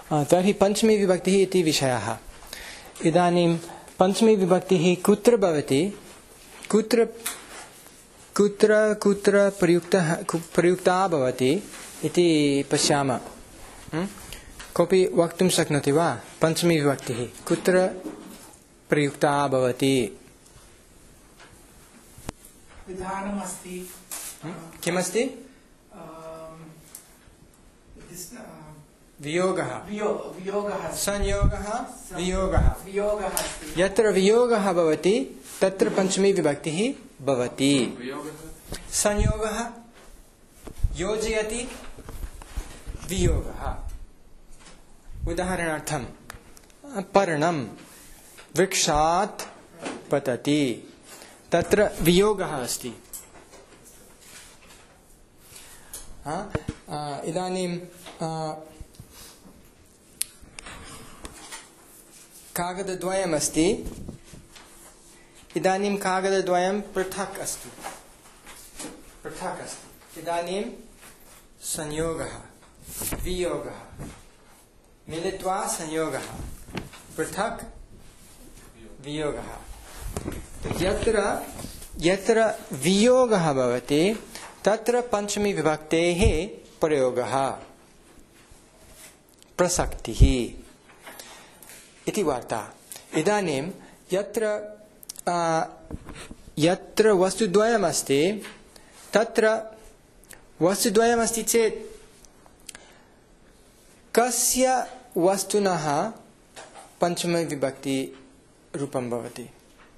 तर्हि पंचमी विभक्तिः इति विषयः। इदानीं पंचमी विभक्तिः कुत्र भवति, कुत्र कुत्र कुत्र प्रयुक्ता भवति इति पश्यामः। कोऽपि वक्तुं शक्नोति वा? पंचमी विभक्तिः कुत्र प्रयुक्ता भवति? विधानमस्ति। किमस्ति? वियोगः, संयोगः, वियोगः। यत्र वियोगः भवति तत्र पंचमी विभक्तिः भवति। संयोगः योजयति, वियोगः। उदाहरणार्थं पर्णं वृक्षात् पतति, तत्र वियोगः अस्ति। इदानीं कागदद्वयम् अस्ति। इदानीं कागदद्वयं पृथक् अस्ति। इदानीं संयोगः, वियोगः, मिलित्वा संयोगः, पृथक् वियोगः। यत्र वियोगः भवति तत्र पंचमी विभक्तेः प्रयोगः, प्रसक्तिः इति वार्ता। इदानीं यत्र वस्तुद्वयमस्ति तत्र वस्तुद्वयमस्ति चेत् कस्य वस्तुनः पंचमी विभक्ति रूपं भवति?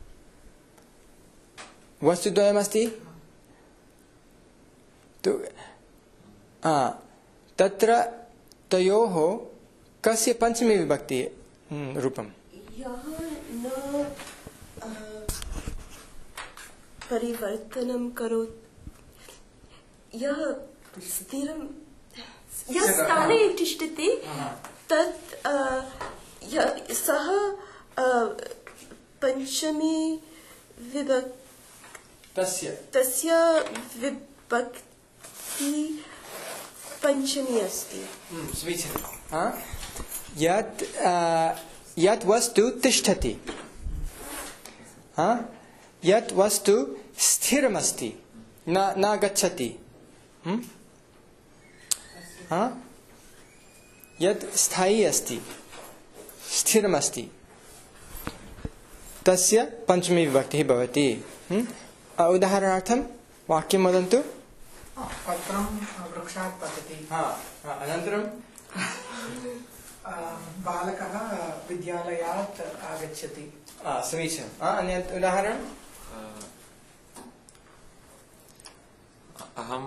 वस्तुद्वयमस्ति तत्र तयोः कस्य पंचमी विभक्ति रूपम्? यः न परिवर्तनं करोति, यः स्थिरं यः स्थाने तिष्ठति तत् सः पंचमी विभक्ति, तस्य विभक्ति पंचमी अस्ति। यत् वस्तु तिष्ठति, यत् वस्तु स्थिरमस्ति, न गच्छति, यत् स्थायी अस्ति, स्थिरमस्ति, तस्य पंचमी विभक्तिः भवति। उदाहरणार्थं वाक्यं वदन्तु। पत्रं वृक्षात् पतति। अनन्तरं बालकः विद्यालयात् आगच्छति। समीचीनम्। अन्यत् उदाहरणम्? अहं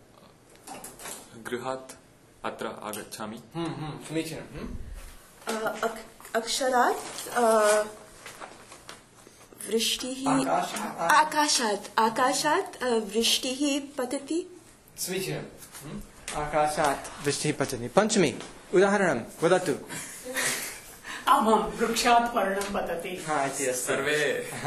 गृहात् अत्र आगच्छामि। समीचीनम्। अक्षरात् वृष्टिः, आकाशात् वृष्टिः पतति। समीचीनम्। आकाशात् वृष्टिः पतति। पंचमी उदाहरणं वदतु। वृक्षात् पर्णं पतति। सर्वे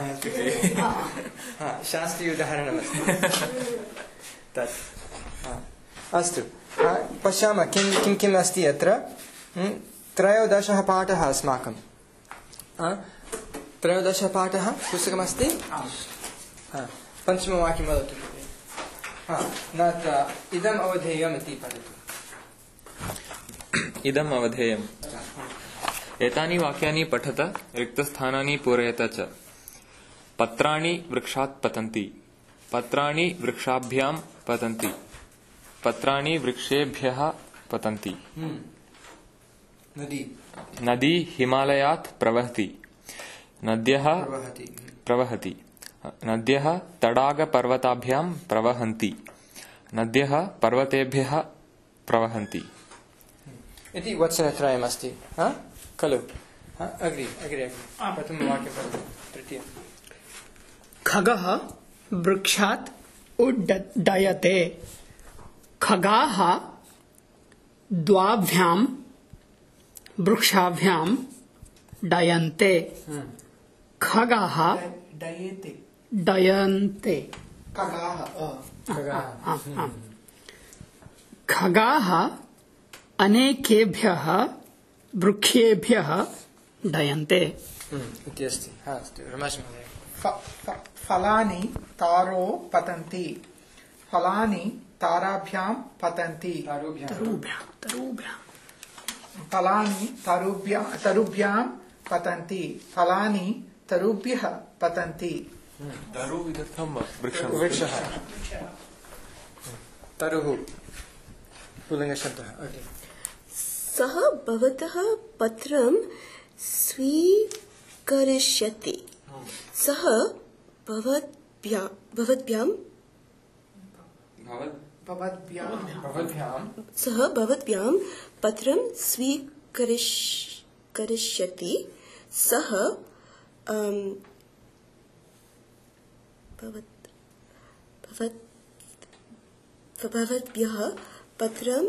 शास्त्रीय उदाहरणमस्ति तत्। अस्तु, पश्यामः किम् अस्ति अत्र। 13 पाठः अस्माकं। 13 पाठः पुस्तकमस्ति। पञ्चमवाक्यं वदतु। इदम् अवधेयम् इति पठतु। इदम् अवधेयम्। एतानि वाक्यानि पठत, रिक्तस्थानानि पूरयत च। पत्राणि वृक्षात् पतन्ति, पत्राणि वृक्षाभ्यां पतन्ति, पत्राणि वृक्षेभ्यः पतन्ति। नदी हिमालयात् प्रवहति, नद्यः प्रवहति, नद्यः तडागपर्वताभ्यां प्रवहन्ति, नद्यः पर्वतेभ्यः प्रवहन्ति। इति वचनत्रयमस्ति खलु? अग्रे प्रथमवाक्यं वदतु। तृतीयं। खगः वृक्षात् उड्डयते, खगाः द्वाभ्यां वृक्षाभ्यां डयन्ते। खगाः डयन्ते। खगाः अनेकेभ्यः वृक्षेभ्यः डयन्ते इति अस्ति हा अस्तु रमेश महोदय फलानि तारो पतन्ति फलानि ताराभ्यां पतन्ति तरुभ्यां फलानि तरुभ्यां पतन्ति फलानि तरुभ्यः पतन्ति तरु इदर्थं वृक्षं वृक्षः तरुः पुल्लिङ्गशब्दः ओके सः भवतः पत्रं स्वीकरिष्यति सः भवद्भ्यां भवद्भ्यां सः भवद्भ्यां पत्रं स्वीकरिष्यति सः भवद्भ्यः पत्रं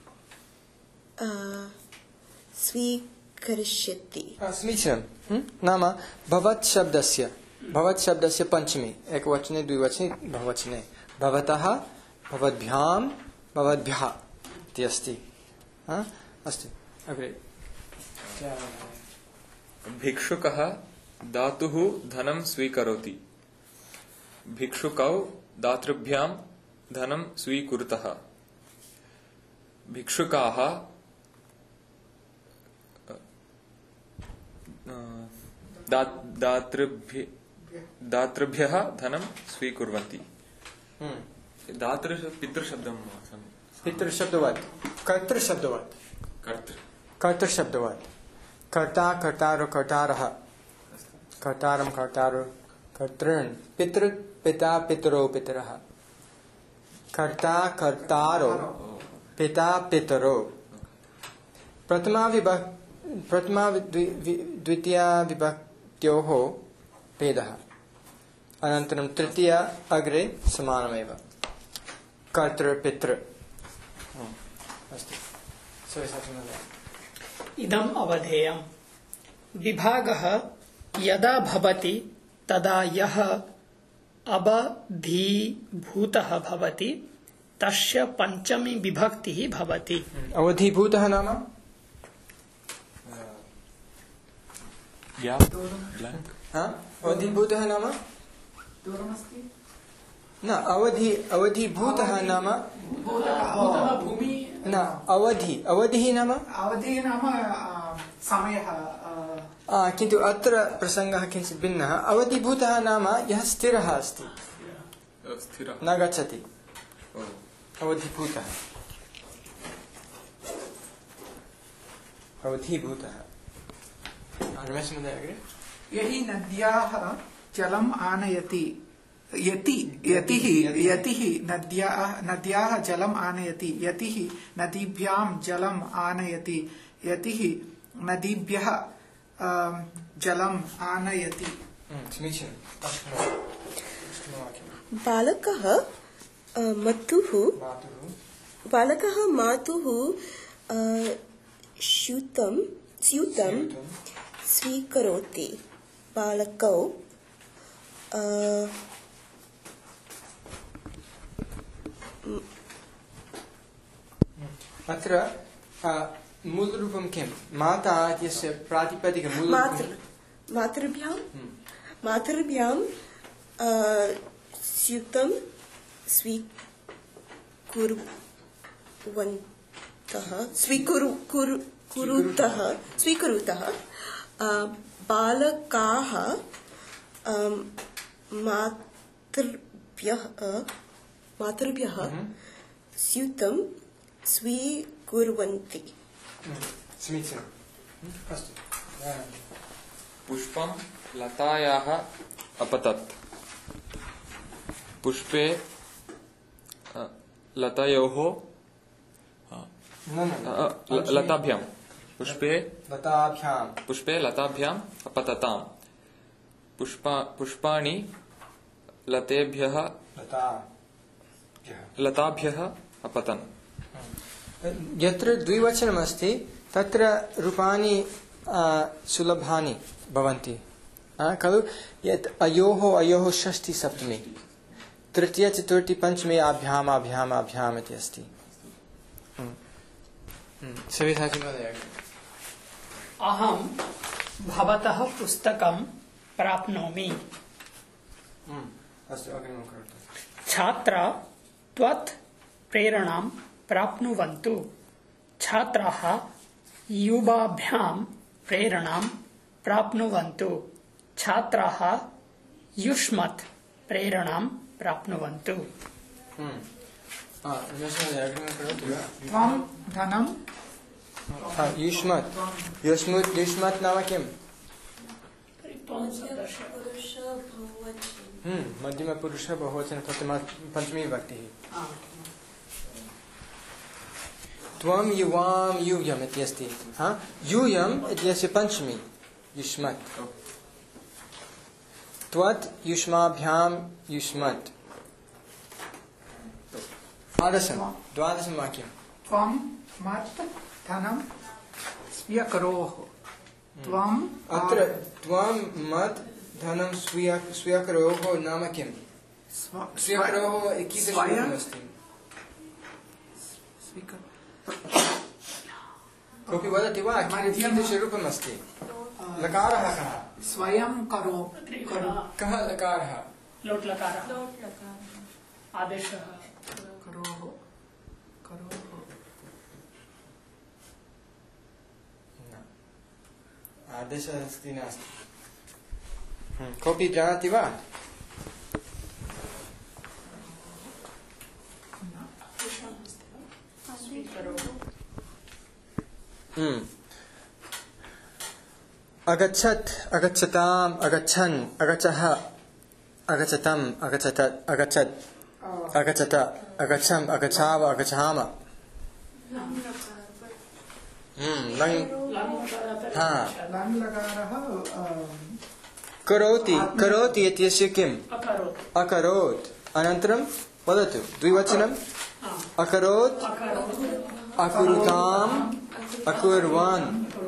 स्वीकरिष्यति समीचीनं नाम भवत् शब्दस्य पंचमी एकवचने द्विवचने बहुवचने भवतः भवद्भ्यां भवद्भ्यः इति अस्ति अस्तु अग्रे भिक्षुकः दातुः धनं स्वीकरोति भिक्षुकौ दातृभ्यां धनं स्वीकुरुतः भिक्षुकाः दातृभ्यः धनं स्वीकुर्वन्ति दातृ पितृशब्दं पितृशब्दवत् कर्तृशब्दवत् कर्तृशब्दवत् कर्ता कर्तारो कर्तारः कर्तारं कर्तारो कर्तॄन् पितृ पिता पितरो पितरः कर्ता कर्तारो पिता पितरो प्रथमा द्वितीया विभक्त्योः भेदः अनन्तरं तृतीया अग्रे समानमेव कर्तृ पितृ अस्तु इदम् अवधेयम् विभागः यदा भवति तदा यः अवधीभूतः भवति तस्य पंचमी विभक्तिः भवति अवधीभूतः नाम अवधीभूतः नाम न अवधीभूतः नाम न अवधिः नाम समयः किन्तु अत्र प्रसङ्गः किञ्चित् भिन्नः अवधिभूतः नाम यः स्थिरः अस्ति न गच्छति अवधिभूतः अवधिभूतः रमेश महोदय अग्रे यहि नद्याः जलम् आनयति यतिः नद्याः जलम् आनयति यतिः नदीभ्यां जलम् आनयति यतिः नदीभ्यः जलम् आनयति बालकः मातुः स्यूतं स्वीकरोति बालकौ अत्र मूलरूपं किं माता इत्यस्य प्रातिपदिकं मातृभ्यां स्यूतं स्वीकुरुतः बालकाः मातृभ्यः स्यूतं स्वीकुर्वन्ति पुष्पं लतायाः अपतत् पुष्पे लतायोः लताभ्यां पुष्पे लताभ्याम् अपतताम् पुष्पाणि लताभ्यः अपतन् यत्र द्विवचनमस्ति तत्र रूपाणि सुलभानि भवन्ति खलु यत् अयोः षष्ठी सप्तमी तृतीया चतुर्थी पंचमी आभ्याम् इति अस्ति अहं भवतः पुस्तकं प्राप्नोमि। अस्तु अग्रिमं करोतु। छात्रा त्वत् प्रेरणां प्राप्नुवन्तु। छात्राः युवाभ्यां प्रेरणां प्राप्नुवन्तु। छात्राः युष्मत् प्रेरणां प्राप्नुवन्तु। त्वं धनं युष्मत् युष्मत् नाम किम्? मध्यमपुरुष बहुवचन पंचमी विभक्तिः। त्वं युवां यूयम् इति अस्ति। यूयम् इत्यस्य पंचमी युष्मत्। त्वत् युष्माभ्यां युष्मत्। द्वादशं वाक्यं। त्वं मत् धनं स्वीकरोः। त्वम् अत्र त्वं मत् धनं स्वीकरोः नाम किम्? स्वीकरोः कीदृशरूपमस्ति? कोऽपि वदति वा कीदृशरूपमस्ति? लकारः कः? स्वयं करो। कः लकारः? लोट् लकारः। आदेशः करोः करोः। आदेशः अस्ति नास्ति। कोऽपि जानाति वा? अगच्छत् अगच्छताम् अगच्छन् अगच्छः अगच्छतम् अगच्छत अगच्छत् अगच्छत अगच्छम् अगच्छाव अगच्छाम। करोति करोति इत्यस्य किम्? अकरोत्। अनन्तरं वदतु द्विवचनम्। अकरोत् अकुरुताम् अकुर्वन्।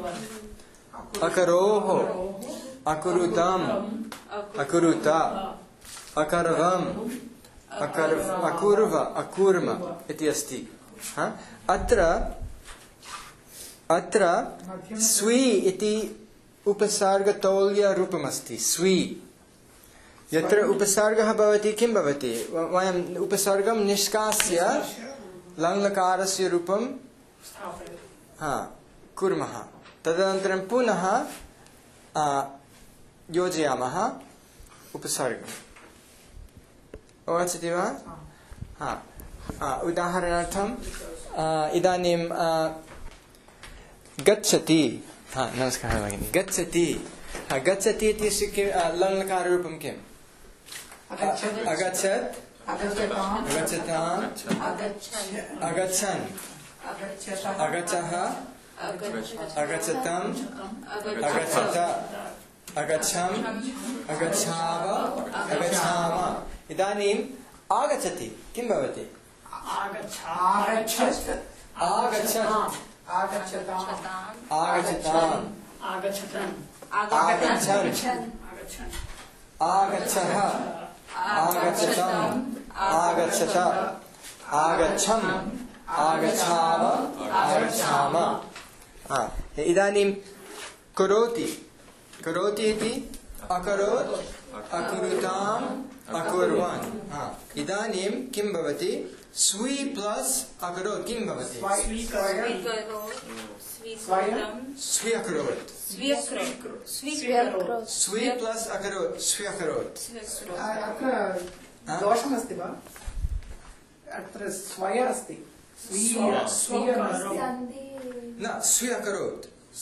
अकरोः अकुरुतम् अकुरुत अकर्वम् अकुर्व अकुर्म इति अस्ति। अत्र स्वी इति उपसर्गतौल्यरूपमस्ति। स्वी यत्र उपसर्गः भवति किं भवति? वयम् उपसर्गं निष्कास्य लङ्लकारस्य रूपं कुर्मः। तदनन्तरं पुनः योजयामः उपसर्गम्। अवगच्छति वा? उदाहरणार्थम् इदानीं गच्छति। नमस्कारः भगिनी। गच्छति गच्छति इत्यस्य लङ्लकाररूपं किम्? अगच्छत् अगच्छताम् अगच्छन् अगच्छः अगच्छतम् अगच्छत अगच्छम् अगच्छाव अगच्छाम। इदानीम् आगच्छति किं भवति? आगच्छत् आगच्छताम् आगच्छन् आगच्छः आगच्छतम् आगच्छत आगच्छम् आगच्छाव आगच्छाम। इदानीं करोति करोति इति अकरोत् अकुरुताम् अकुर्वन्। इदानीं किं भवति? स्वी प्लस अकरोत् किं भवति? स्वीकरोत्। स्वी प्लस अकरोत् स्वीकरोत्। अत्र दोषमस्ति वा? अत्र स्वय अस्ति। न स्वीकरोत्।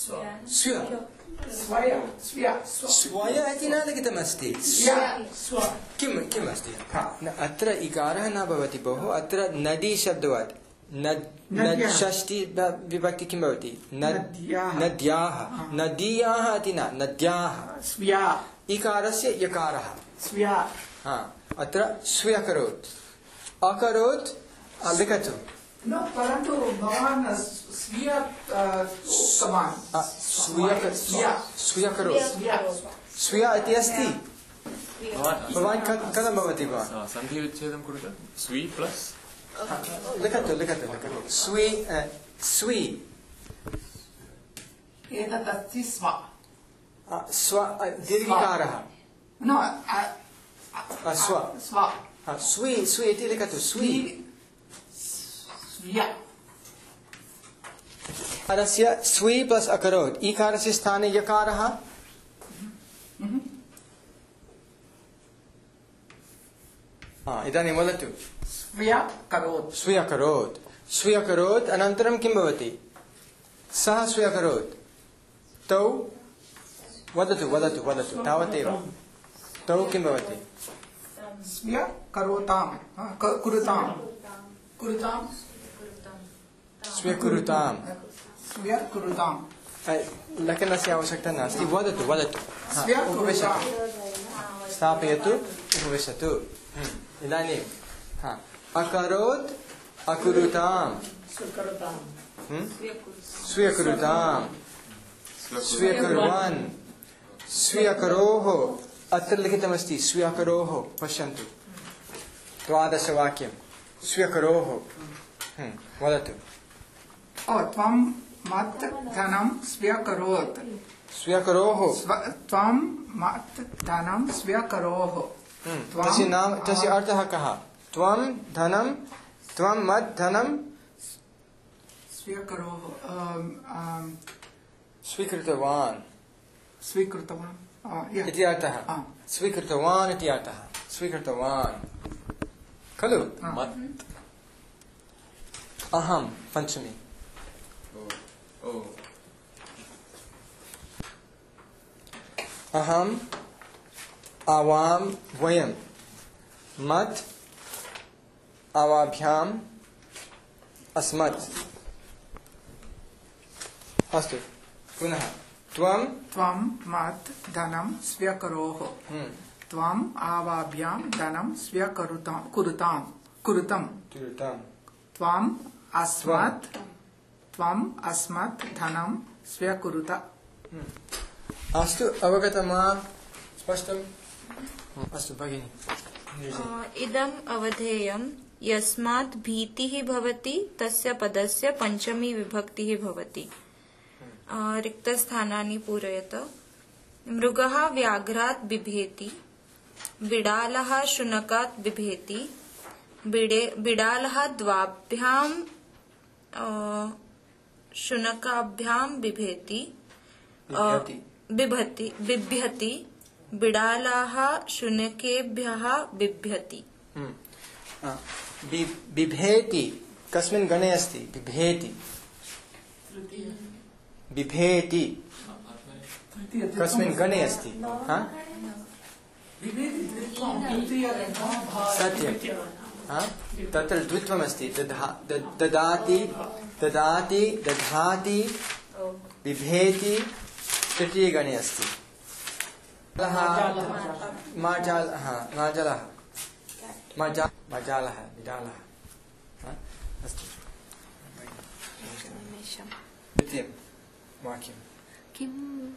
स्वय इति न लिखितमस्ति। किम् अस्ति? अत्र इकारः न भवति भोः। अत्र नदी शब्दवत् षष्ठी विभक्ति किं भवति? नद्याः नदीयाः इति न नद्याः। इकारस्य यकारः अत्र स्वीकरोत् अकरोत् लिखतु। परन्तु भवान् स्वीकरोत् स्वीय इति अस्ति। भवान् कथं भवति भवान्? सन्धिविच्छेदं कुरुत। स्वी प्लस् लिखतु लिखतु स्वी स्वी एतदस्ति स्व स्व दीर्घिकारः न स्व स्व स्वी स्वी इति लिखतु स्वी स्वीय इकारस्य स्वी प्लस् अकरोत् ईकारस्य स्थाने यकारः इदानीं वदतु स्वीयकरोत् स्वीयकरोत् स्वीयकरोत् अनन्तरं किं भवति सः स्वीयकरोत् तौ वदतु वदतु वदतु तावदेव तौ किं भवति स्वीयकरोतां कुरुतां कुरुतां स्वीकुरुताम् स्वीयकुरुतां लकनस्य आवश्यकता नास्ति वदतु वदतु स्वीयकुरुतां स्थापयतु उपविशतु इदानीं अकरोत् अकुरुताम् स्वीकुरुताम् स्वीकुर्वन् स्वीकरोः अत्र लिखितमस्ति स्वीकरोः पश्यन्तु 12 वाक्यं स्वीकरोः वदतु त्वं मत् धनं स्वीकरोत् स्वीकरोः त्वं मत् धनं स्वीकरोः तस्य अर्थः कः त्वं धनं त्वं मत् धनं स्वीकरोः स्वीकृतवान् स्वीकृतवान् इति अर्थः स्वीकृतवान् इति अर्थः स्वीकृतवान् खलु अहं पञ्चमी अहम् आवां वयं मत् आवाभ्याम् अस्मत् अस्तु पुनः त्वं मत् धनं स्वीकरोः त्वम् आवाभ्यां धनं कुरुताम् त्वम् अस्मत् धनं स्वीकुरुत अस्तु अवगतं वा स्पष्टम् अस्तु भगिनि इदम् अवधेयं यस्मात् भीतिः भवति तस्य पदस्य पंचमी विभक्तिः भवति रिक्तस्थानानि पूरयत मृगः व्याघ्रात् बिभेति बिडालः शुनकात् बिभेति बिडालः द्वाभ्यां शुनकाभ्यां बिभेति बिभ्यति बिडालः शुनकेभ्यः बिभ्यति बिभेति कस्मिन् गणे अस्ति बिभेति बिभेति कस्मिन् गणे अस्ति सत्यं तत्र द्वित्वमस्ति ददाति ददाति दधाति बिभेति तृतीयगणे अस्ति मार्जालः मार्जालः विडालः अस्तु द्वितीयं वाक्यं किं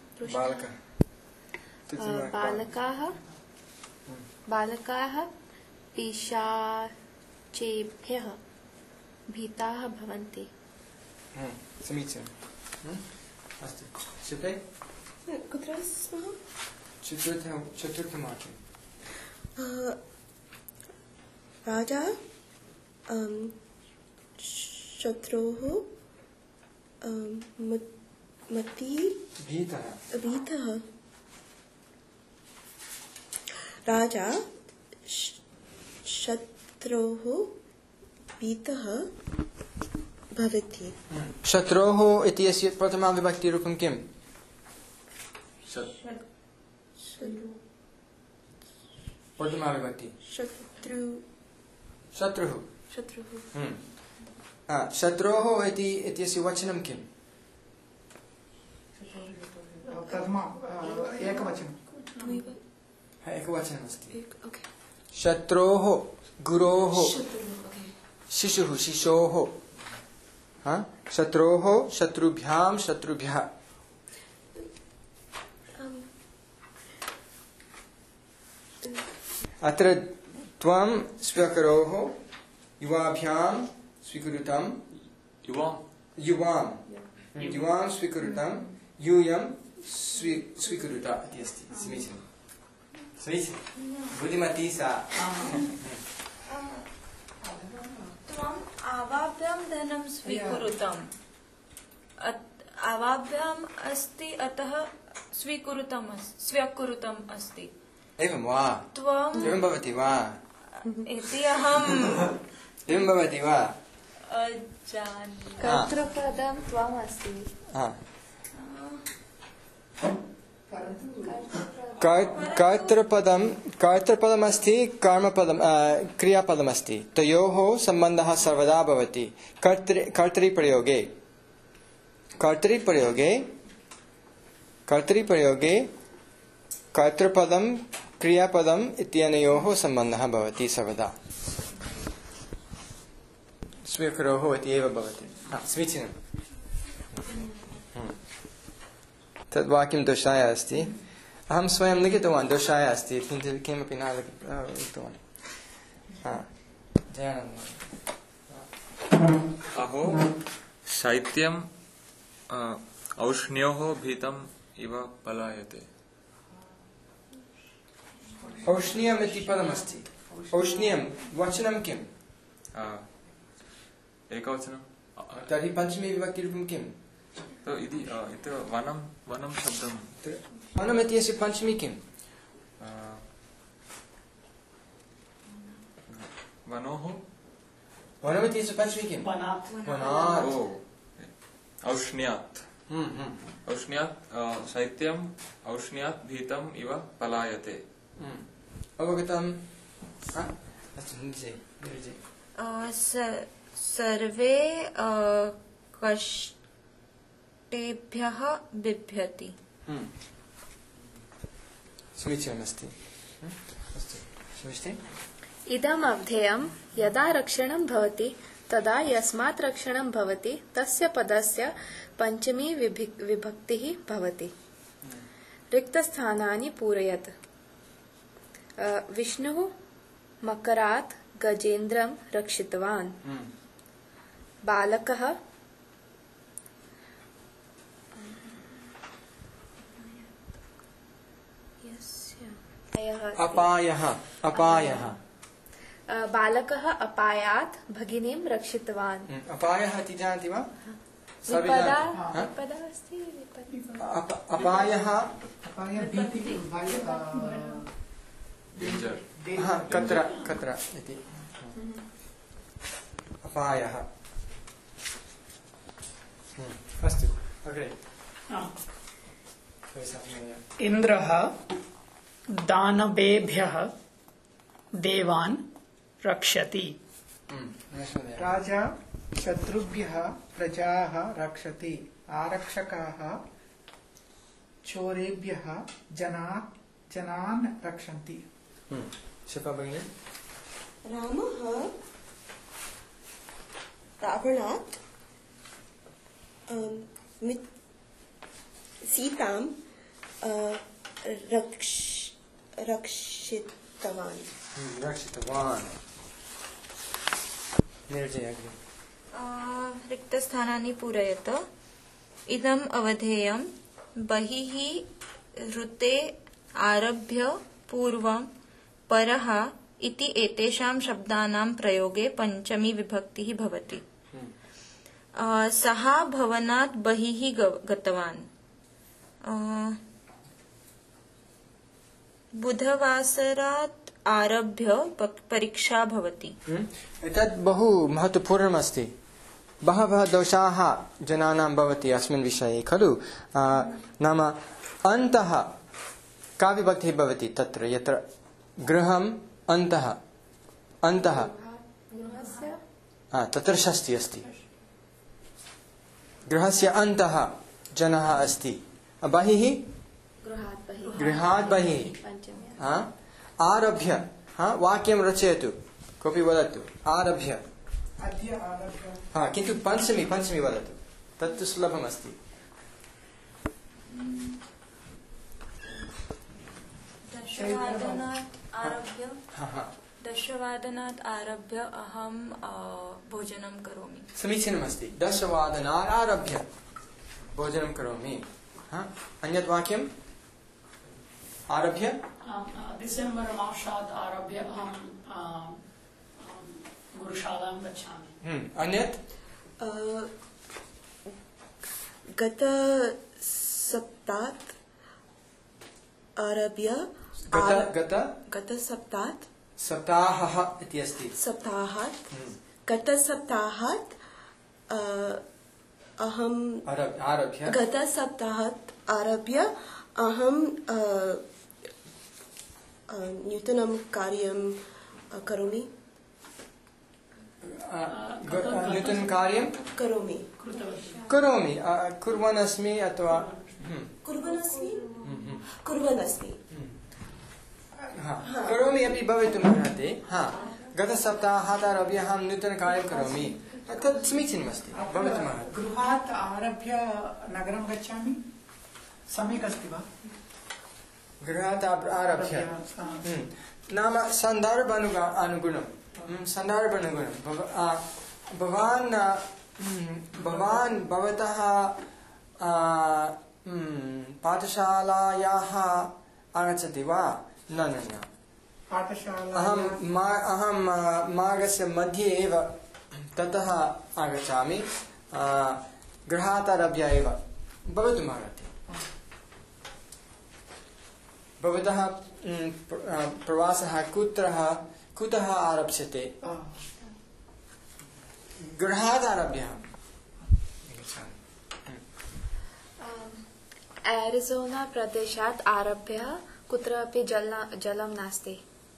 बालकाः पिशाचेभ्यः भीताः भवन्ति समीचीनम् अस्तु चित्रे कुत्र स्मः चतुर्थं वाक्यं राजा शत्रोः भीतः राजा शत्रोः भीतः भवति शत्रोः इत्यस्य प्रथमा विभक्तिरूपं किम् प्रथमा विभक्ति शत्रुः शत्रोः इत्यस्य वचनं किम् एकवचनमस्ति शत्रोः गुरोः शिशुः शिशोः शत्रोः शत्रुभ्यां शत्रुभ्यः अत्र त्वं स्वीकरोः युवाभ्यां स्वीकृतं युवां स्वीकृतं यूयं स्वीकुरुत इति अस्ति समीचीनं समीचीनं बुद्धिमती सा त्वम् आवाभ्यां धनं स्वीकुरुतम् आवाभ्याम् अस्ति अतः स्वीकृतम् अस्ति एवं वा त्वम् एवं भवति वा इति अहम् एवं भवति वा अजानामि कर्तृपदं त्वम् अस्ति कर्तृपदमस्ति कर्मपदं क्रियापदमस्ति तयोः सम्बन्धः सर्वदा भवति कर्तृप्रयोगे कर्तृपदं क्रियापदम् इत्यनयोः सम्बन्धः भवति सर्वदा स्वीकरोः इति एव भवति समीचीनं तद् वाक्यं दोषाय अस्ति अहं स्वयं लिखितवान् दोषाय अस्ति किन्तु किमपि न लिखितवान् अहो शैत्यम् औष्ण्योः भीतम् इव पलायते औष्ण्यम् इति पदमस्ति औष्ण्यं वचनं किम् एकवचनं तर्हि पञ्चमी विभक्तिरूपं किम् इति वनं शब्दं वनम् इत्यस्य पञ्चमी किम् वनम् इत्यस्य पञ्चमी किम् वनात् औष्ण्यात् शैत्यम् औष्ण्यात् भीतम् इव पलायते अवगतम् सर्वे कष्टेभ्यः बिभ्यति समीचीनमस्ति इदम् अवधेयं यदा रक्षणं भवति तदा यस्मात् रक्षणं भवति तस्य पदस्य पञ्चमी विभक्तिः भवति रिक्तस्थानानि पूरयत् विष्णुः मकरात् गजेन्द्रं रक्षितवान् बालकः अपायः बालकः अपायात् भगिनीं रक्षितवान् अपायः इति जानति वा विपदा अस्ति अपायः कत्र इति अपायः अस्तु अग्रे इन्द्रः दानवेभ्यः देवान् रक्षति राजा शत्रुभ्यः प्रजाः रक्षति आरक्षकाः चोरेभ्यः जनान् रक्षन्ति शिल्पा भगिनी रामः रावणात् सीतां रक्षितवान् रिक्तस्थानानि पूरयत इदम् अवधेयं बहिः ऋते आरभ्य पूर्वं परः इति एतेषां शब्दानां प्रयोगे पञ्चमी विभक्तिः भवति सः भवनात् बहिः गतवान् बुधवासरात् आरभ्य परीक्षा भवति एतत् बहु महत्वपूर्णमस्ति बहवः दोषाः जनानां भवति अस्मिन् विषये खलु नाम अन्तः का विभक्तिः भवति तत्र यत्र गृहम् अन्तः तत्र षष्ठी अस्ति गृहस्य अन्तः जनः अस्ति बहिः गृहात् बहिः आरभ्य वाक्यं रचयतु कोऽपि वदतु आरभ्य किन्तु पञ्चमी वदतु तत्तु सुलभमस्ति दशवादनात् आरभ्य अहं भोजनं करोमि समीचीनमस्ति 10 वादनात् आरभ्य भोजनं करोमि अन्यत् वाक्यम् आरभ्य डिसेम्बर् मासात् आरभ्य अहं गुरुशालां गच्छामि। अन्यत् गत सप्ताहात् आरभ्य गत सप्ताहः इति अस्ति। गत सप्ताहात् अहम् आरभ्य गत सप्ताहात् आरभ्य अहं नूतनं कार्यं करोमि। नूतनं कार्यं करोमि कुर्वन् अस्मि अथवा कुर्वन् अस्मि करोमि अपि भवितुम् अर्हति। गतसप्ताहात् आरभ्य अहं नूतनकार्यं करोमि, तत् समीचीनमस्ति, भवितुम् अर्हति। गृहात् आरभ्य नगरं गच्छामि सम्यक् अस्ति वा? गृहात् आरभ्य नाम सन्दर्भानुगुणं भवान् भवतः पाठशालायाः आगच्छति वा? न अहं मार्गस्य मध्ये एव ततः आगच्छामि, गृहात् आरभ्य एव भवितुम् अर्हति। भवतः प्रवासः कुतः आरप्स्यते? गृहात् आरभ्य एरिज़ोना प्रदेशात् आरभ्य कुत्रापि जलं नास्ति।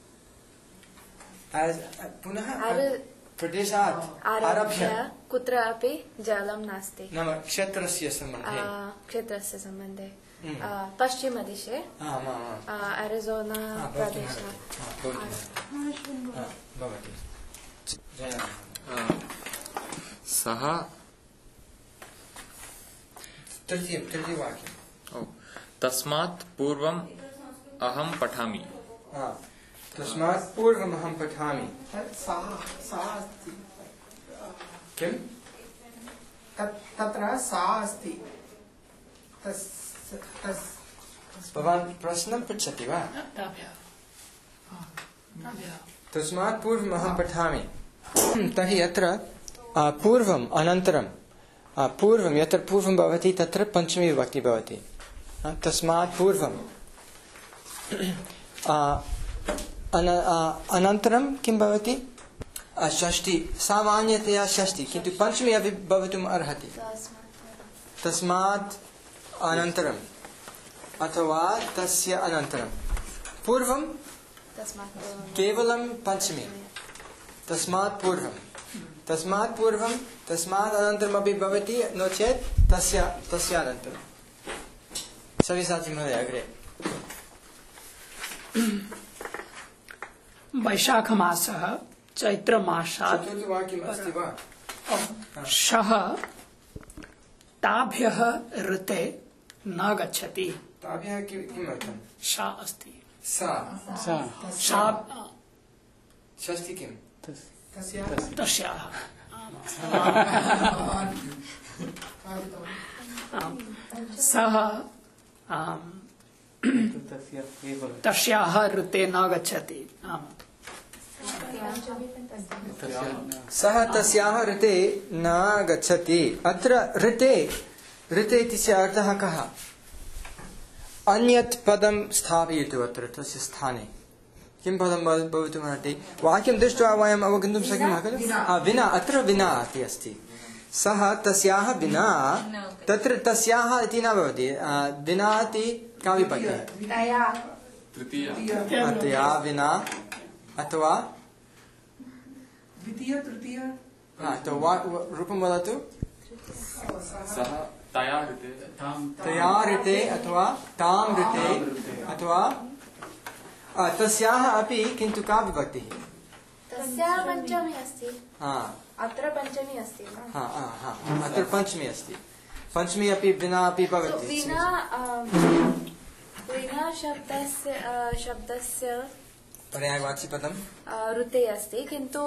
पुनः प्रदेशात् आरभ्य कुत्रापि जलं नास्ति। नाम क्षेत्रस्य सम्बन्धे पश्चिमदिशे एरिज़ोना प्रदेशात् सः तृतीयवाक्यं तस्मात् पूर्वम् अहं पठामि। तस्मात् पूर्वम् अहं पठामि। किं तत्र सा अस्ति। भवान् प्रश्नं पृच्छति वा? तस्मात् पूर्वम् अहं पठामि। तर्हि अत्र पूर्वम् अनन्तरं पूर्वं यत्र पूर्वं भवति तत्र पञ्चमी विभक्ति भवति। तस्मात् पूर्वम् अनन्तरं किं भवति? षष्ठी, सामान्यतया षष्ठी, किन्तु पञ्चमी अपि भवितुम् अर्हति। तस्मात् अनन्तरम् अथवा तस्य अनन्तरं पूर्वं केवलं पञ्चमी। तस्मात् पूर्वं तस्मात् अनन्तरमपि भवति, नो चेत् तस्य अनन्तरं। सविसाचि महोदय अग्रे। वैशाखमासः चैत्रमासात् चतुर्थवाक्यम् अस्ति वा? शः ताभ्यः ऋते न गच्छति। ताभ्यः किमर्थं? शा अस्ति। सा षष्ठी किं? तस्याः सः तस्याः ऋते न गच्छति। सः तस्याः ऋते न गच्छति। अत्र ऋते इत्यस्य अर्थः कः? अन्यत् पदं स्थापयतु अत्र तस्य स्थाने। किं पदं भवितुमर्हति? वाक्यं दृष्ट्वा वयम् अवगन्तुं शक्नुमः खलु? विना, अत्र विना इति अस्ति। सः तस्याः विना, तत्र तस्याः इति न भवति, विना इति का विभक्तिः? तया विना अथवा रूपं वदतु। तया ऋते अथवा तां ऋते अथवा तस्याः अपि, किन्तु का विभक्तिः? तस्याः पञ्चमी अस्ति। अत्र पञ्चमी अस्ति। अत्र पञ्चमी अस्ति। पञ्चमी अपि विना अपि भवति। विना शब्दस्य पर्यायवाचिपदं ऋते अस्ति, किन्तु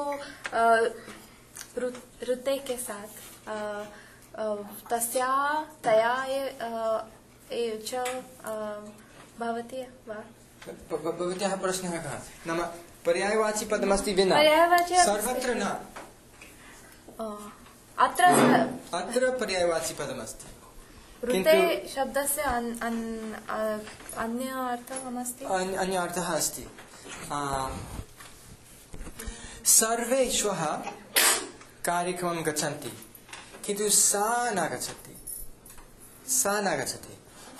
ऋते के साथ तया च भवति वा? भवत्याः प्रश्नः कः? नाम पर्यायवाची पदमस्ति विना, पर्यायवाची सर्वत्र न। अत्र पर्यायवाची पदमस्ति। ऋते शब्दस्य अन्य अर्थः अस्ति। सर्वे श्वः कार्यक्रमं गच्छन्ति, किन्तु सा न गच्छति।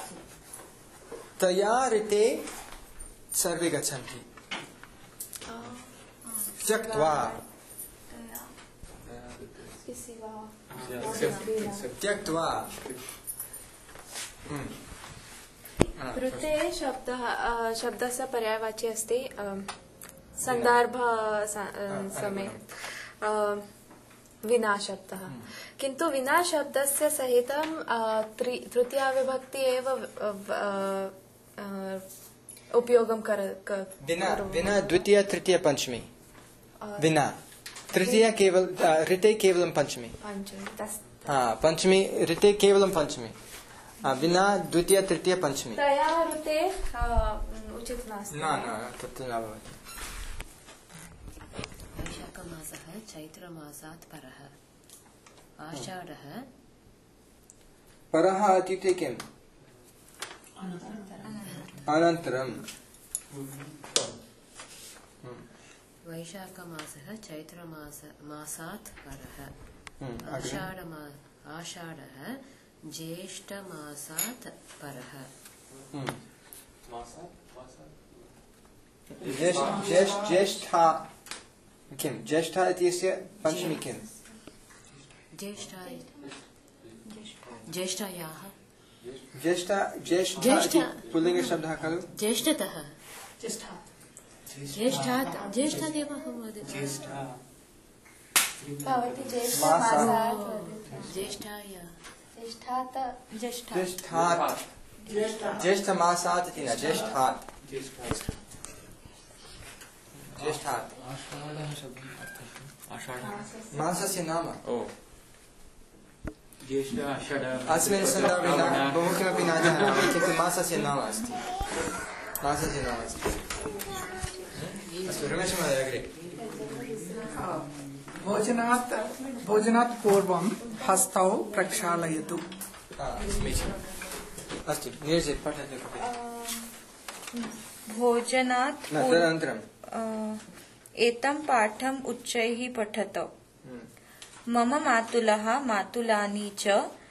तया ऋते सर्वे गच्छन्ति। त्यक्त्वा ऋते शब्दस्य पर्यायवाची अस्ति सन्दर्भ समये विना शब्दः, किन्तु विना शब्दस्य सहितं तृतीया विभक्ति एव उपयोगं विना द्वितीय तृतीय पंचमी, विना तृतीय केवल ऋते केवलं पंचमी, पंचमी ऋते केवलं पंचमी, विना द्वितीय तृतीय पंचमी। तया ऋते उचित नास्ति। न तत् न भवति। वैशाखमासः चैत्रमासात् परः। आषाढः परः इत्युक्ते किम्? अनन्तरम्। वैशाखमासः चैत्रमासात् परः। आषाढः ज्येष्ठमासात् परः। ज्येष्ठा किं? ज्येष्ठा इत्यस्य पंचमी किम्? ज्येष्ठायाः। ज्येष्ठा पुल्लिङ्गशब्दः खलु? ज्येष्ठतः। ज्येष्ठादेव ज्येष्ठमासात् इति न, ज्येष्ठात्। मासस्य नाम अस्मिन् सन्दर्भे बहु किमपि न जानामि, किन्तु मासस्य नाम अस्ति। अस्तु, रमेशमहोदय अग्रे। भोजनात् पूर्वं हस्तौ प्रक्षालयतु। समीचीनम्। अस्तु, निर्जित् पठतु। भोजनात् तदनन्तरं एतं पाठम् उच्चैः पठत। मम मातुलः मातुलानि च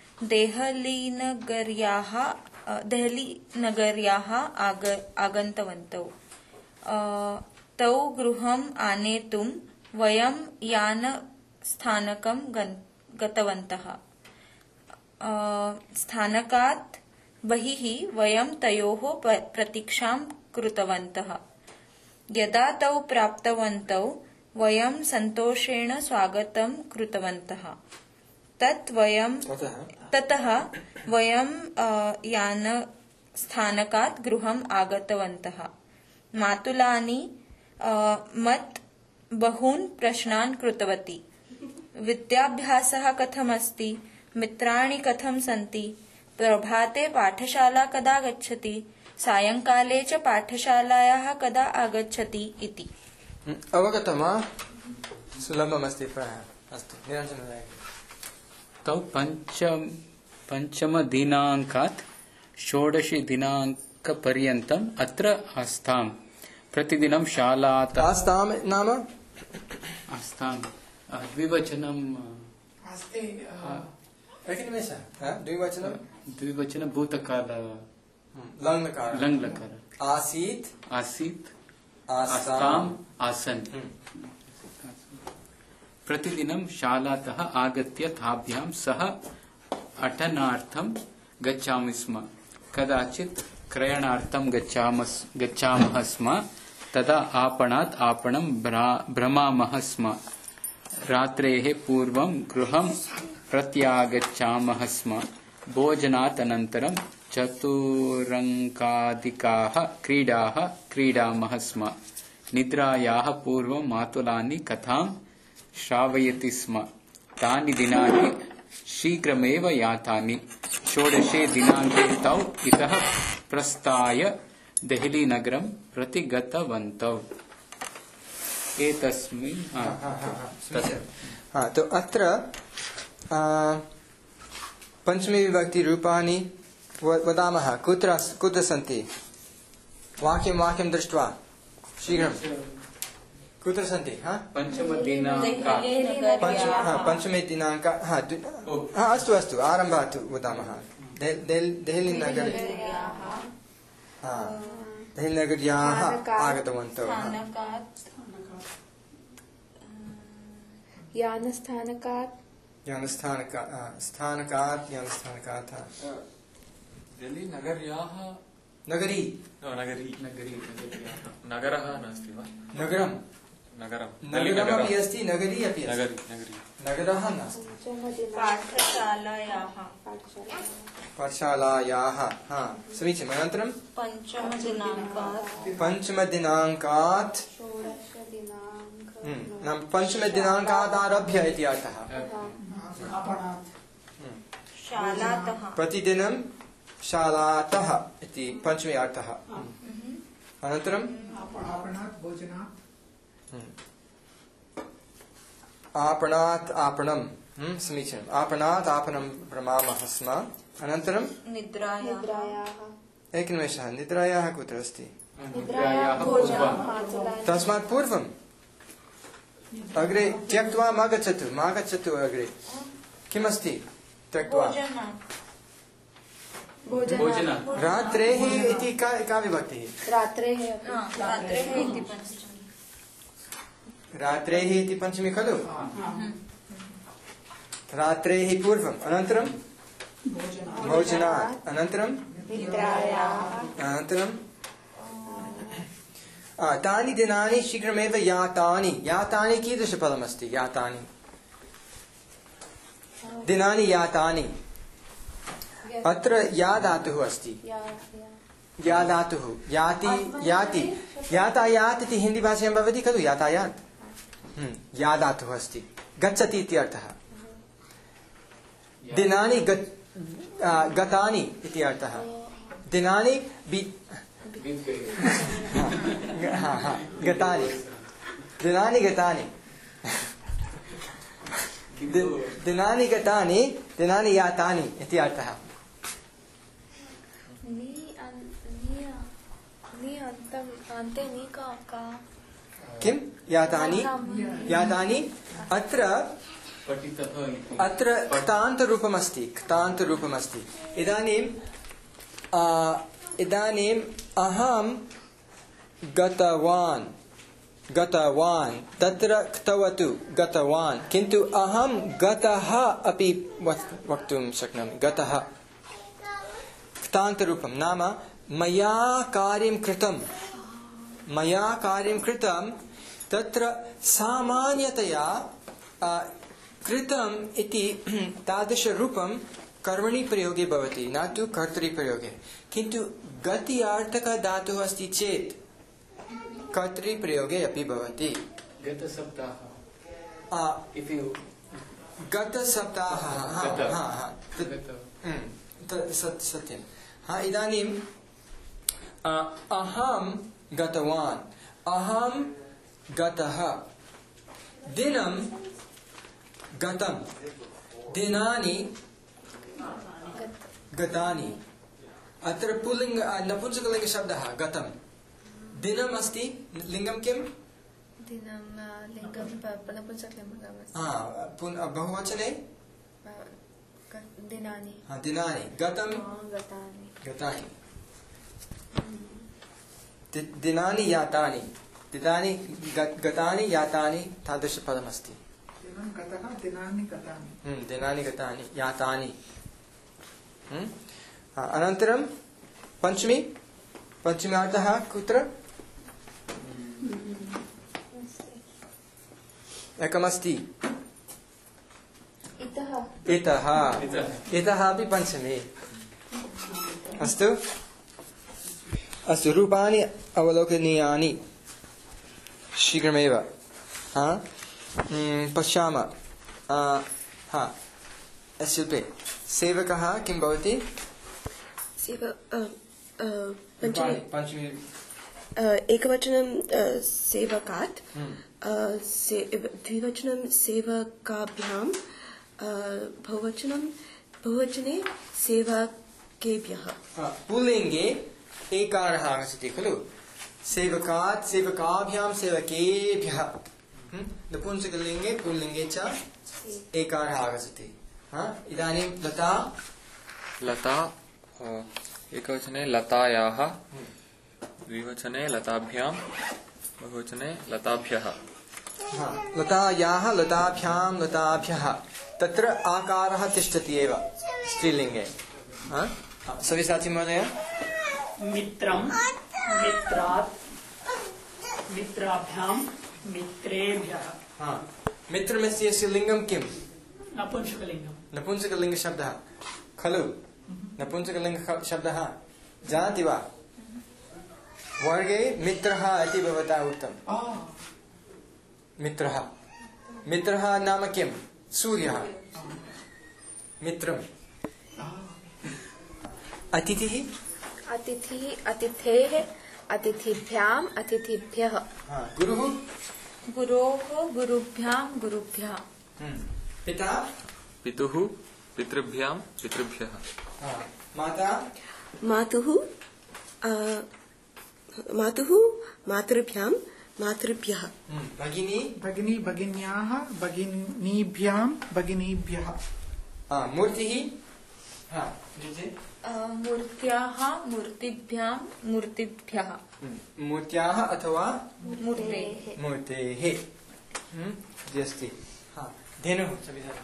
देहलीनगर्याः आगन्तवन्तौ। तौ गृहम् आनेतुं वयं यानस्थानकं गतवन्तः। स्थानकात् बहिः वयं तयोः प्रतीक्षां कृतवन्तः। यदा तौ प्राप्तवन्तौ वयं सन्तोषेण स्वागतं कृतवन्तः। ततः वयं यानस्थानकात् गृहम् आगतवन्तः। मातुलानि मत् बहून् प्रश्नान् कृतवती। विद्याभ्यासः कथमस्ति? मित्राणि कथं सन्ति? प्रभाते पाठशाला कदा गच्छति? सायंकाले च पाठशालायाः कदा आगच्छति इति। अवगतं वा? सुलभमस्ति प्रायः। अस्तु, निरञ्जनमहोदय। तौ पञ्चमदिनाङ्कात् षोडशदिनाङ्कपर्यन्तम् अत्र आस्ताम्। प्रतिदिनं शालात् आस्तां नाम आस्तां द्विवचनं द्विवचन भूतकाल लङ्लकार आसीत् आस्ताम् आसन्। प्रतिदिनं शालातः आगत्य ताभ्यां सह अटनार्थं गच्छामि स्म। कदाचित् क्रयणार्थं गच्छामः स्म। तदा आपणात् आपणं भ्रमामः स्म। रात्रेः पूर्वं गृहं प्रत्यागच्छामः स्म। भोजनात् अनन्तरं चतुरङ्कादिकाः क्रीडाः क्रीडामः स्म। निद्रायाः पूर्वं मातुलानि कथां श्रावयति स्म। तानि दिनानि शीघ्रमेव यातानि। षोडशे दिनाङ्के तौ इतः प्रस्थाय देहलीनगरं प्रति गतवन्तौ। एतस्मिन् तो अत्र पंचमी विभक्ति रूपाणि वदामः। कुत्र सन्ति? वाक्यं दृष्ट्वा शीघ्रं कुत्र सन्ति? पंचमे दिनाङ्क। अस्तु आरम्भात् वदामः। देहलीनगर्याः आगतवन्तौ। यानस्थानकात् दिल्ली नगर्याः नगरी नगरः नास्ति वा? नगरमपि अस्ति, नगरी अपि अस्ति। नगरः नास्ति। पाठशालायाः समीचीनम्। अनन्तरं पञ्चमदिनाङ्कात् पञ्चमदिनाङ्कात् आरभ्य इति अर्थः। प्रतिदिनं शालातः इति पञ्चमी अर्थः। अनन्तरं आपणात् आपणं। समीचीनम्। आपणात् आपणं भ्रमामः स्म। अनन्तरं एकनिमेषः। निद्रायाः कुत्र अस्ति? तस्मात् पूर्वम् अग्रे त्यक्त्वा मागच्छतु अग्रे। किमस्ति त्यक्त्वा? रात्रेः इति का विभक्तिः? रात्रेः इति पञ्चमी खलु? रात्रेः पूर्वम्। अनन्तरं भोजनात्। अनन्तरं तानि दिनानि शीघ्रमेव यातानि कीदृशपदमस्ति? दिनानि यातानि। अत्र या धातुः अस्ति। या धातुः याति यातायात् इति हिंदी भाषायां भवति खलु? यातायात्। या धातुः अस्ति। गच्छति इति अर्थः। दिनानि गतानि इति अर्थः। दिनानि गतानि। दिनानि गतानि दिनानि यातानि इति अर्थः। किं? यातानि अत्र क्तान्तरूपमस्ति। इदानीम् अहं गतवान् तत्र क्तवतु गतवान्, किन्तु अहं गतः अपि वक्तुं शक्नोमि। गतः क्तान्तरूपं नाम मया कार्यं कृतं तत्र सामान्यतया कृतम् इति तादृशरूपं कर्मणि प्रयोगे भवति, न तु कर्तरि प्रयोगे। किन्तु गत्यार्थकः धातुः अस्ति चेत् कर्तरि प्रयोगे अपि भवति। सत्यं। इदानीम् अहं गतवान्, अहं गतः, दिनं गतं, दिनानि गतानि। अत्र पुल्लिंग नपुंसकलिंग शब्दः गतं। दिनम् अस्ति, लिंगं किम्? बहुवचने दिनानि। गतं गतानि। दिनानि यातानि। गतानि यातानि तादृशपदमस्ति। दिनानि गतानि यातानि। अनन्तरं पंचमी अर्थः कुत्र? एकमस्ति। इतः अपि पंचमी। अस्तु रूपाणि अवलोकनीयानि। शीघ्रमेव पश्यामः। शिल्पे सेवकः किं भवति? पंचमी एकवचनं सेवकात्, द्विवचनं सेवकाभ्यां, बहुवचने सेवकेभ्यः। पुल्लिङ्गे एकारः आगच्छति खलु, सेवकात् सेवकाभ्यां सेवकेभ्यः। नपुंसकलिङ्गे पुल्लिङ्गे च एकारः आगच्छति। इदानीं लता एकवचने लतायाः, द्विवचने लताभ्यां, बहुवचने लताभ्यः। लतायाः लताभ्यां लताभ्यः, तत्र आकारः तिष्ठति एव स्त्रीलिङ्गे। सव्यसाची महोदय? मित्रं, मित्रात्, मित्राभ्यां, मित्रेभ्यः। मित्रमित्यस्य लिङ्गं किम्? नपुंसकलिङ्गं। नपुंसकलिङ्गशब्दः खलु, नपुंसकलिङ्गशब्दः जानाति वा? वर्गे मित्रः इति भवता उक्तम्। मित्रः, मित्रः नाम किं? सूर्यः। मित्रम्। अतिथिः, अतिथिः, अतिथेः, अतिथिभ्याम्, अतिथिभ्यः। गुरुः, गुरोः, गुरुभ्यां, गुरुभ्यः। पिता, पितुः, पितृभ्यां, पितृभ्यः। माता, मातुः, मातुः, मातृभ्यां, मातृभ्यः। भगिनी, भगिनी भगिन्याः, भगिनीभ्यां, भगिनीभ्यः। मूर्तिः, मूर्त्याः, मूर्तिभ्यां, मूर्तिभ्यः। मूर्त्याः अथवा मूर्तेः। मूर्तेः अस्ति। धेनुः,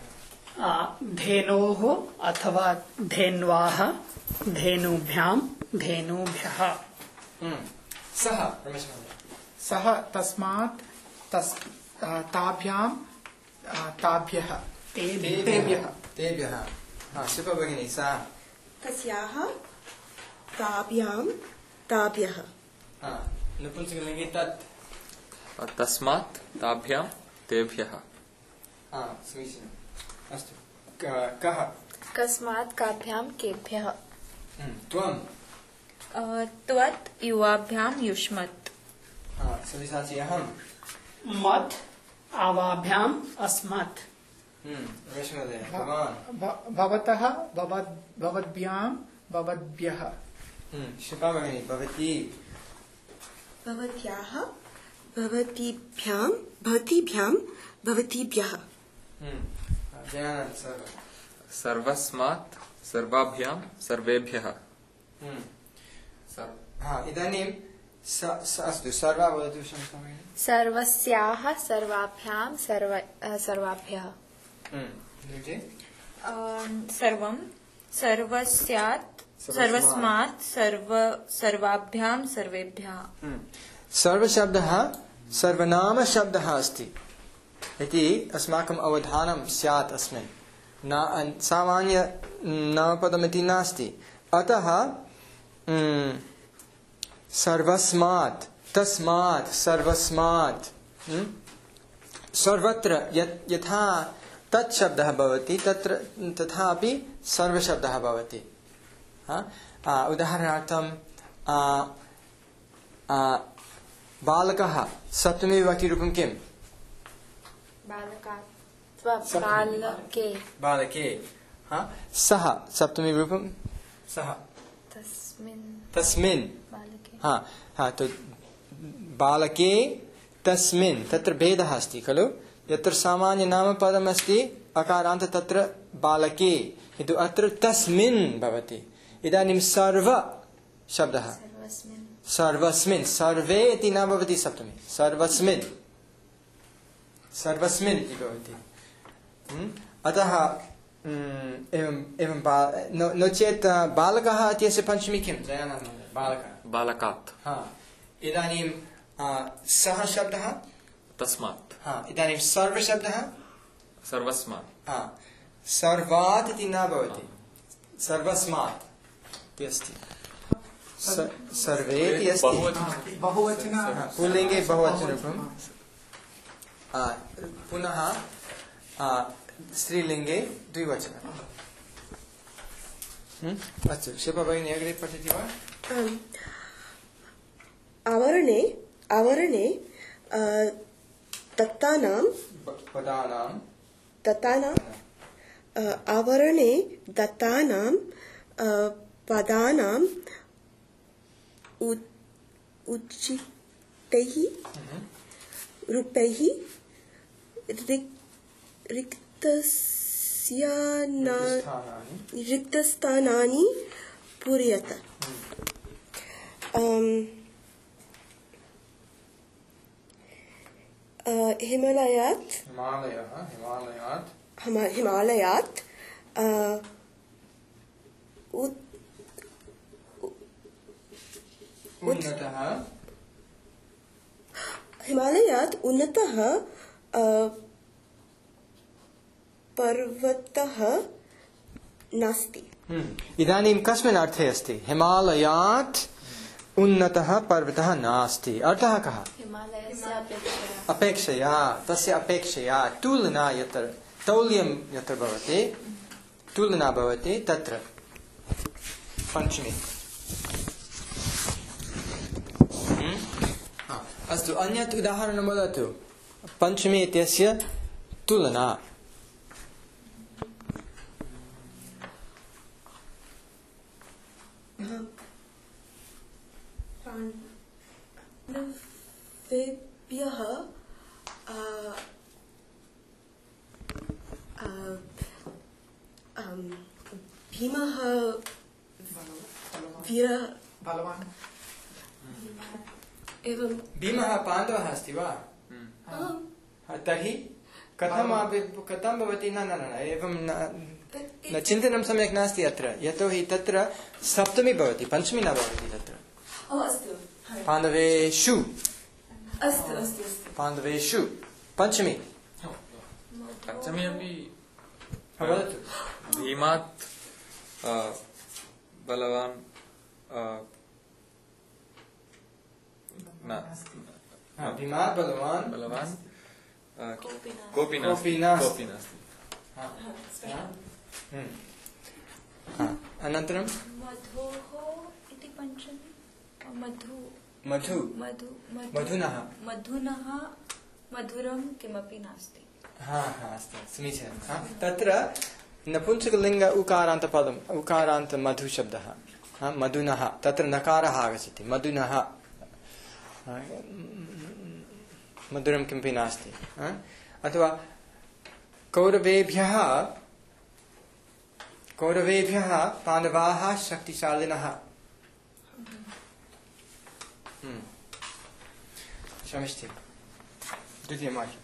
धेनोः अथवा धेन्वाः, धेनुभ्यां, धेनुभ्यः। सः, रमेश महोदय? सः, तस्मात्, ताभ्यां, ताभ्यः, तेभ्यः। तेभ्यः। शिल्पा भगिनी, सा? तस्याः, ताभ्यां, ताभ्यः। नपुंसकलिङ्गे तत्? तस्मात्, ताभ्यां, तेभ्यः। समीचीनम्। अस्तु, कः? कस्मात्, काभ्यां, केभ्यः। त्वं? त्वत्, युवाभ्यां, युष्मत्। सव्यसाची अहं? मत्, आवाभ्याम्, अस्मत्। रमेश महोदय, भवान्? भवतः, भवद्भ्यां, भवद्भ्यः। शिल्पा भगिनी, भवती? भवत्याः, भवतीभ्यां, भवतीभ्यां, भवतीभ्यः। जयानन्द सर? सर्वस्मात्, सर्वाभ्यां, सर्वेभ्यः। इदानीं अस्तु, सर्वा वदतु शङ्का भगिनी। सर्वस्याः, सर्वाभ्यां, सर्वाभ्यः। सर्वं, सर्वस्यात्, सर्वस्मात्, सर्वाभ्यां, सर्वेभ्यः। सर्वशब्दः सर्वनामशब्दः अस्ति इति अस्माकम् अवधानं स्यात् अस्मिन्। सामान्य नामपदमिति नास्ति। अतः सर्वस्मात्, तस्मात्, सर्वस्मात्, सर्वत्र यथा तत् शब्दः भवति तत्र तथापि सर्वशब्दः भवति। उदाहरणार्थं बालकः सप्तमी विभक्तिरूपं किम्? बालके। बालके। सः सप्तमी रूपं सः। तस्मिन्। तो बालके तस्मिन्, तत्र भेदः अस्ति खलु। यत्र सामान्य नामपदम् अस्ति अकारान्त तत्र बालके, किन्तु अत्र तस्मिन् भवति। इदानीं सर्व शब्दः सर्वस्मिन्, सर्वे इति न भवति सप्तमी, सर्वस्मिन्, सर्वस्मिन् इति भवति। अतः एवं नो चेत् बालकः इत्यस्य पञ्चमी किं? बालकः, बालकात्। इदानीं सः शब्दः तस्मात्। इदानीं सर्वशब्दः सर्वस्मात्। सर्वात् इति न भवति, सर्वस्मात् इति अस्ति। सर्वे इति अस्ति बहुवचन, पुल्लिङ्गे बहुवचनरूपं। पुनः स्त्रीलिङ्गे द्विवचनं। अस्तु शिल्पा भगिनी अग्रे पठति वा? आवरणे आवरणे दत्तानां आवरणे दत्तानां पदानां उचितैः रूपैः रिक्तस्थानानि पूरयत। हिमालयात् उन्नतः पर्वतः नास्ति। इदानीं कस्मिन् अर्थे अस्ति? हिमालयात् उन्नतः पर्वतः नास्ति। अर्थः कः? अपेक्षया, तस्य अपेक्षया तुलना यत्र तौल्यं यत्र भवति, तुलना भवति तत्र पञ्चमी। अस्तु, अन्यत् उदाहरणं वदतु। पञ्चमी इत्यस्य तुलना। पाण्डवेभ्यः भीमः बलवान् एवं भीमः पाण्डवः अस्ति वा? तर्हि कथं भवति? न एवं न चिन्तनं सम्यक् नास्ति अत्र, यतोहि तत्र सप्तमी भवति, पञ्चमी न भवति तत्र। पाण्डवेषु पाण्डवेषु पञ्चमी पञ्चमी अपि वदतु। भीमात् बलवान् भीमात् बलवान् कोऽपि नास्ति। अनन्तरं मधुनः मधुरं किमपि नास्ति। अस्तु, समीचीनं। तत्र नपुंसकलिङ्ग उकारान्तपदम्, उकारान्त मधुशब्दः, मधुनः, तत्र नकारः आगच्छति। मधुनः मधुरं किमपि नास्ति। अथवा कौरवेभ्यः पाण्डवाः शक्तिशालिनः। शमिष्ठि द्वितीयवाक्यं।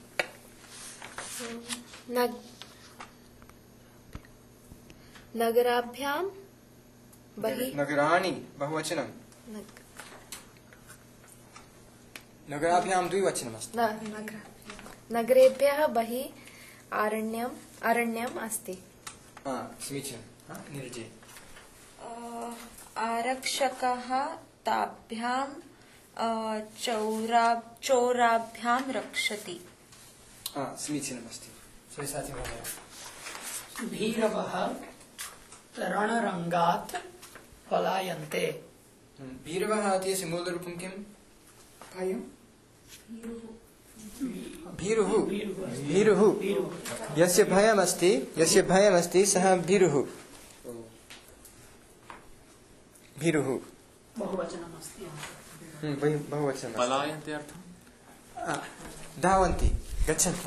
नगराभ्यां बहिः नगराणि बहुवचनं। नगराभ्यां द्विवचनमस्ति। नगरेभ्यः बहिः अरण्यम् अस्ति। समीचीनं। निर्जे आरक्षकः ताभ्यां चोराभ्यां रक्षति। समीचीनमस्ति। भीरवः रणरङ्गात् पलायन्ते। भीरवः इत्यस्य मूलरूपं किम्? भीरुः। यस्य भयमस्ति सः भीरुः। बहुवचनमस्ति। बहुवचनं। पलायन्ते अर्थं धावन्ति, गच्छन्ति।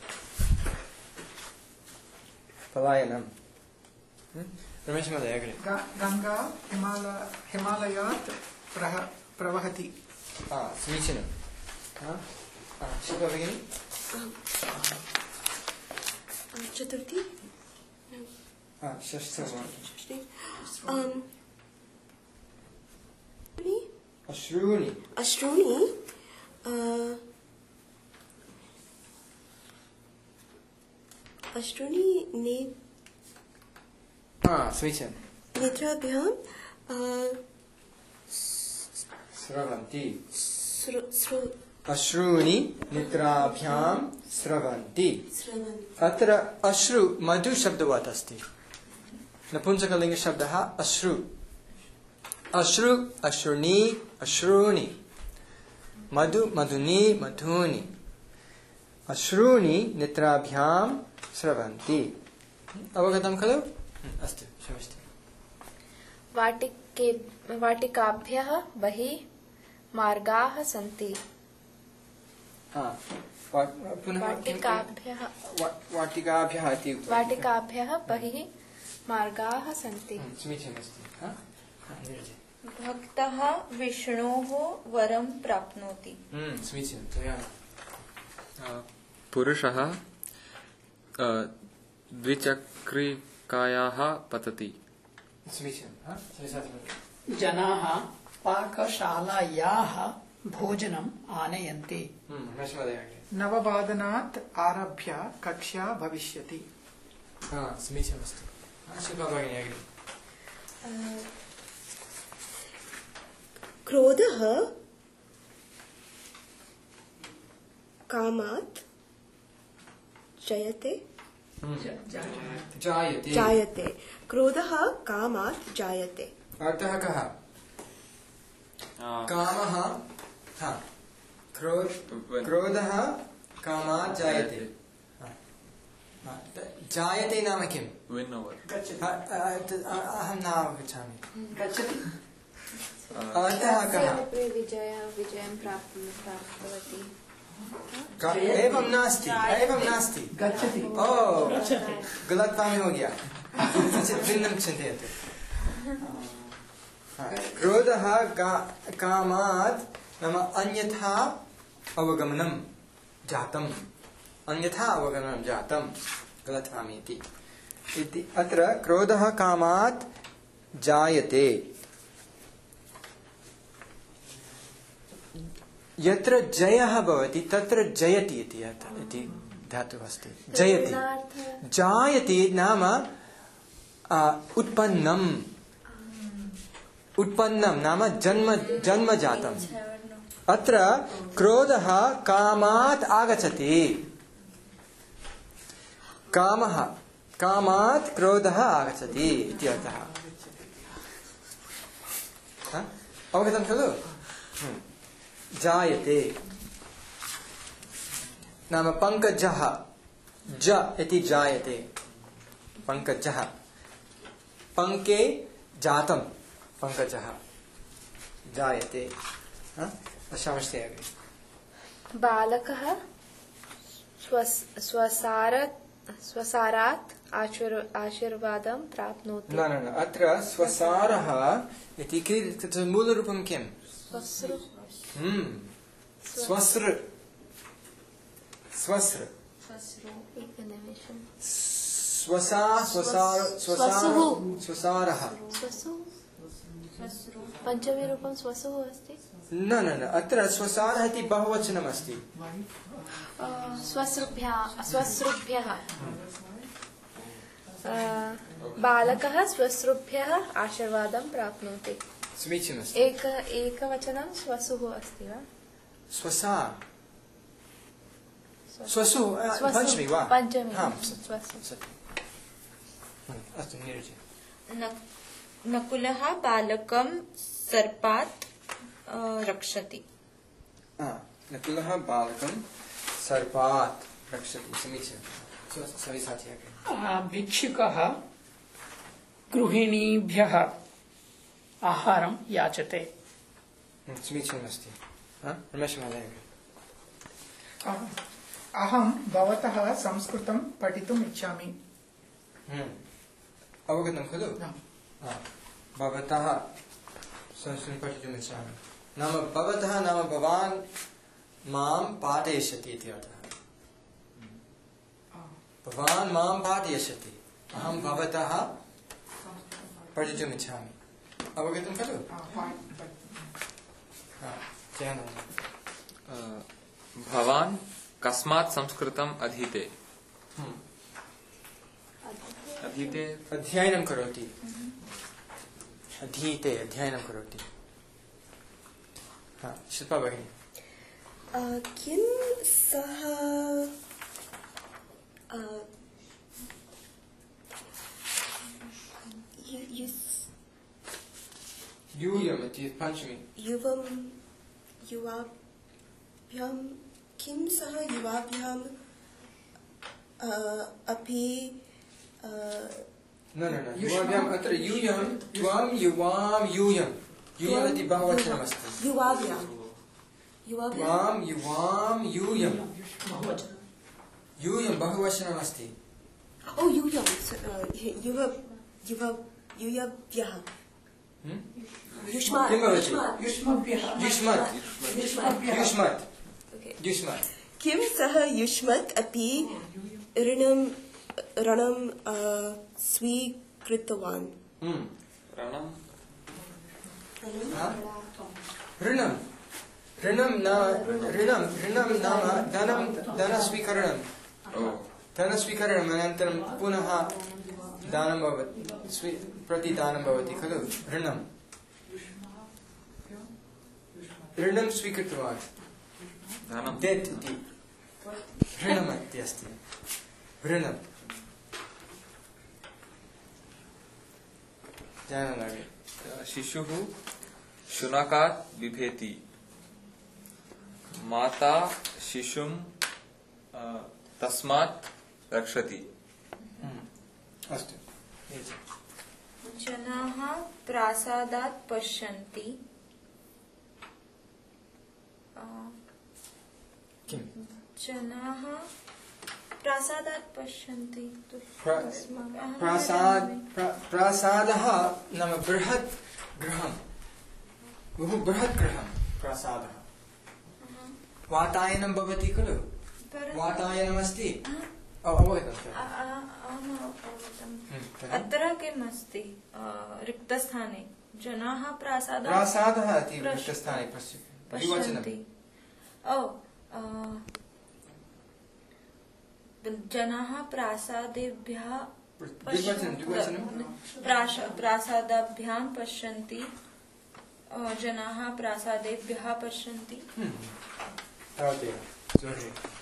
पलायनं। रमेश महोदय अग्रे। गंगा हिमालयात् प्रवहति। समीचीनं। शिल्पा भगिनी चतुर्थी अश्रूणि समीचीनं। नेत्राभ्यां स्रवन्ति। अश्रूणि नेत्राभ्यां स्रवन्ति। अत्र अश्रु मधु शब्दवत् अस्ति। नपुंसकलिङ्गशब्दः अश्रु अश्रु अश्रुणी अश्रूणि मधु मधुनी मधूनि अश्रूणि नेत्राभ्यां स्रवन्ति अवगतं खलु अस्तु क्षमस्ति वाटिकाभ्यः बहिः मार्गाः सन्ति पुनः वाटिकाभ्यः इति वाटिकाभ्यः बहिः मार्गाः सन्ति समीचीनमस्ति भक्तः विष्णोः वरं प्राप्नोति समीचीनं पुरुषः द्विचक्रिकायाः पतति समीचीनं जनाः पाकशालायाः भोजनम् आनयन्ति नववादनात् आरभ्य कक्षा भविष्यति समीचीनमस्ति शिल्पा भगिनी अग्रे क्रोधः कामात् जयते जायते क्रोधः कामात् जायते अर्थः कः कामः क्रोधः कामात् जायते जायते नाम किं विन् ओवर् अहं न अवगच्छामि अर्थः विजयं प्राप्तवती एवं नास्ति गच्छति ओ गलतफहमी हो गया भिन्नं चिन्तयतु क्रोधः कामात् नाम अन्यथा अवगमनं जातं गलतफहमी इति अत्र क्रोधः कामात् जायते यत्र जयः भवति तत्र जयति इति धातुः अस्ति जयति जायति नाम उत्पन्नं नाम जन्म जातम् अत्र क्रोधः कामात् आगच्छति कामात् क्रोधः आगच्छति इति अर्थः अवगतं खलु जायते नाम पंकजः ज इति जायते पंकजः पंके जातं पंकजः जायते पश्यामश्चेत् अग्रे बालकः स्वसारात् आशीर्वादं प्राप्नोति न अत्र स्वसारः इति मूलरूपं किं स्वस्र स्वसारः पञ्चमी रूपं स्वसुः अस्ति न अत्र स्वसारः इति बहुवचनम् अस्ति स्वश्रुभ्यः बालकः स्वश्रुभ्यः आशीर्वादं प्राप्नोति समीचीनमस्ति एकवचनं स्वसुः अस्ति वा स्वसु पञ्चमी वा पञ्चमी अस्तु नीरज नकुलः बालकं सर्पात् रक्षति नकुलः बालकं सर्पात् रक्षति समीचीनं सविसाची भिक्षुकः गृहिणीभ्यः आहारं याचते समीचीनमस्ति रमेशमहोदय अहं भवतः संस्कृतं पठितुम् इच्छामि अवगतं खलु भवतः संस्कृतं पठितुम् इच्छामि नाम भवतः नाम भवान् मां पाठयिष्यति इति अर्थः भवान् मां पाठयिष्यति अहं भवतः पठितुम् इच्छामि अवगतं खलु भवान् कस्मात् संस्कृतम् अधीते अध्ययनं करोति अध्ययनं करोति शिल्पा भगिनी किं सः यूयम् इति पञ्चमी युवं युवाभ्यां किं सः युवाभ्याम् अपि न युवाभ्याम् अत्र यूयं त्वं युवां यूयं यूयम् इति बहुवचनमस्ति युवाभ्यां त्वां युवां यूयं यूयं बहुवचनमस्ति ओ यूयं युवभ्यः युष्मात् किं भवति? युष्मभ्यः युष्मत् युष्मत् Okay. युष्मत् किं सः युष्मत् अपि ऋणं स्वीकृतवान् रणं ऋणं ऋणं नाम धनस्वीकरणं धनस्वीकरणम् अनन्तरं पुनः दानं भवति प्रतिदानं भवति खलु ऋणं स्वीकृतवान् धनं डेट् इति ऋणम् इति अस्ति ऋणं जानामि शिशुः शुनकात् बिभेति माता शिशुं तस्मात् रक्षति अस्तु जनाः प्रासादात् पश्यन्ति किं जनाः प्रासादात् पश्यन्ति प्रासादः नाम बृहत् गृहं बहु बृहत् गृहं प्रासादः वातायनं भवति खलु वातायनमस्ति अत्र किम् अस्ति रिक्तस्थाने जनाः प्रासादः इति रिक्तस्थाने पश्यन्ति जनाः प्रासादेभ्यः प्रासादाभ्यां पश्यन्ति जनाः प्रासादेभ्यः पश्यन्ति तावदेव